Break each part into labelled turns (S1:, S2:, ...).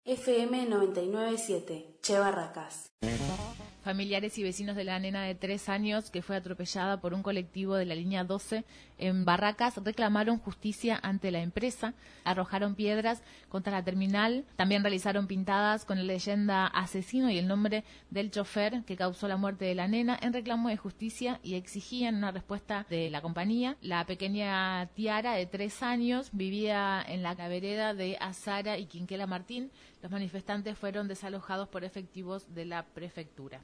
S1: FM 997, Che Barracas.
S2: Familiares y vecinos de la nena de 3 años que fue atropellada por un colectivo de la línea 12 en Barracas reclamaron justicia ante la empresa, arrojaron piedras contra la terminal, también realizaron pintadas con la leyenda asesino y el nombre del chofer que causó la muerte de la nena en reclamo de justicia y exigían una respuesta de la compañía. La pequeña Tiara, de 3 años, vivía en la vereda de Azara y Quinquela Martín. Los manifestantes fueron desalojados por efectivos de la prefectura.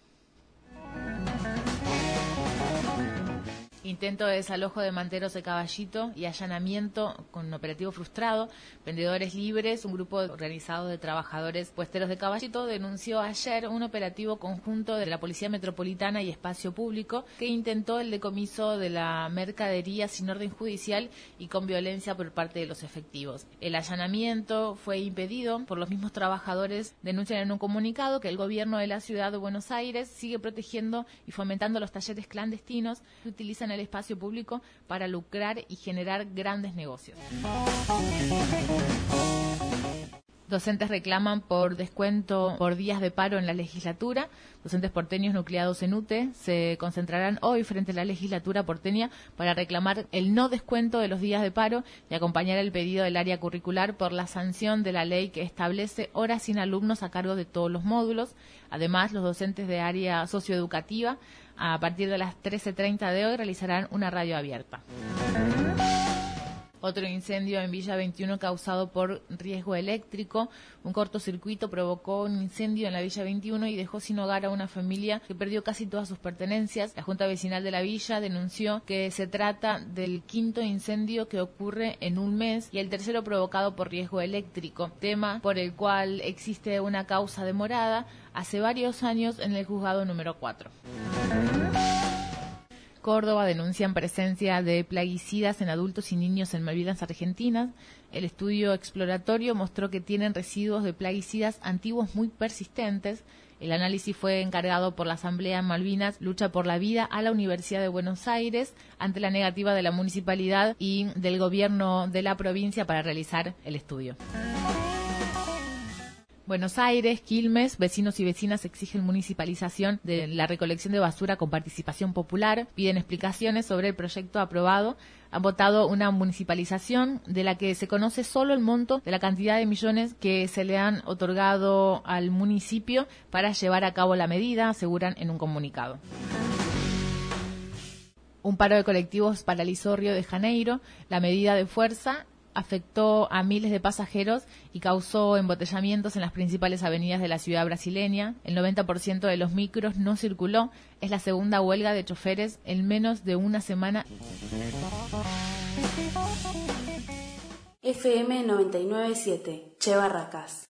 S2: Intento de desalojo de manteros de Caballito y allanamiento con operativo frustrado. Vendedores libres, un grupo organizado de trabajadores puesteros de Caballito, denunció ayer un operativo conjunto de la Policía Metropolitana y Espacio Público que intentó el decomiso de la mercadería sin orden judicial y con violencia por parte de los efectivos. El allanamiento fue impedido por los mismos trabajadores. Denuncian en un comunicado que el gobierno de la ciudad de Buenos Aires sigue protegiendo y fomentando los talleres clandestinos que utilizan el espacio público para lucrar y generar grandes negocios. Docentes reclaman por descuento por días de paro en la legislatura. Docentes porteños nucleados en UTE se concentrarán hoy frente a la legislatura porteña para reclamar el no descuento de los días de paro y acompañar el pedido del área curricular por la sanción de la ley que establece horas sin alumnos a cargo de todos los módulos. Además, los docentes de área socioeducativa, a partir de las 13:30 de hoy, realizarán una radio abierta. Otro incendio en Villa 21 causado por riesgo eléctrico. Un cortocircuito provocó un incendio en la Villa 21 y dejó sin hogar a una familia que perdió casi todas sus pertenencias. La Junta Vecinal de la Villa denunció que se trata del 5º incendio que ocurre en un mes y el tercero provocado por riesgo eléctrico, tema por el cual existe una causa demorada hace varios años en el juzgado número 4. Córdoba denuncian presencia de plaguicidas en adultos y niños en Malvinas Argentinas. El estudio exploratorio mostró que tienen residuos de plaguicidas antiguos muy persistentes. El análisis fue encargado por la Asamblea Malvinas Lucha por la Vida a la Universidad de Buenos Aires ante la negativa de la municipalidad y del gobierno de la provincia para realizar el estudio. Buenos Aires, Quilmes, vecinos y vecinas exigen municipalización de la recolección de basura con participación popular, piden explicaciones sobre el proyecto aprobado, han votado una municipalización de la que se conoce solo el monto de la cantidad de millones que se le han otorgado al municipio para llevar a cabo la medida, aseguran en un comunicado. Un paro de colectivos paralizó Río de Janeiro. La medida de fuerza afectó a miles de pasajeros y causó embotellamientos en las principales avenidas de la ciudad brasileña. El 90% de los micros no circuló. Es la segunda huelga de choferes en menos de una semana.
S1: FM 997, Che Barracas.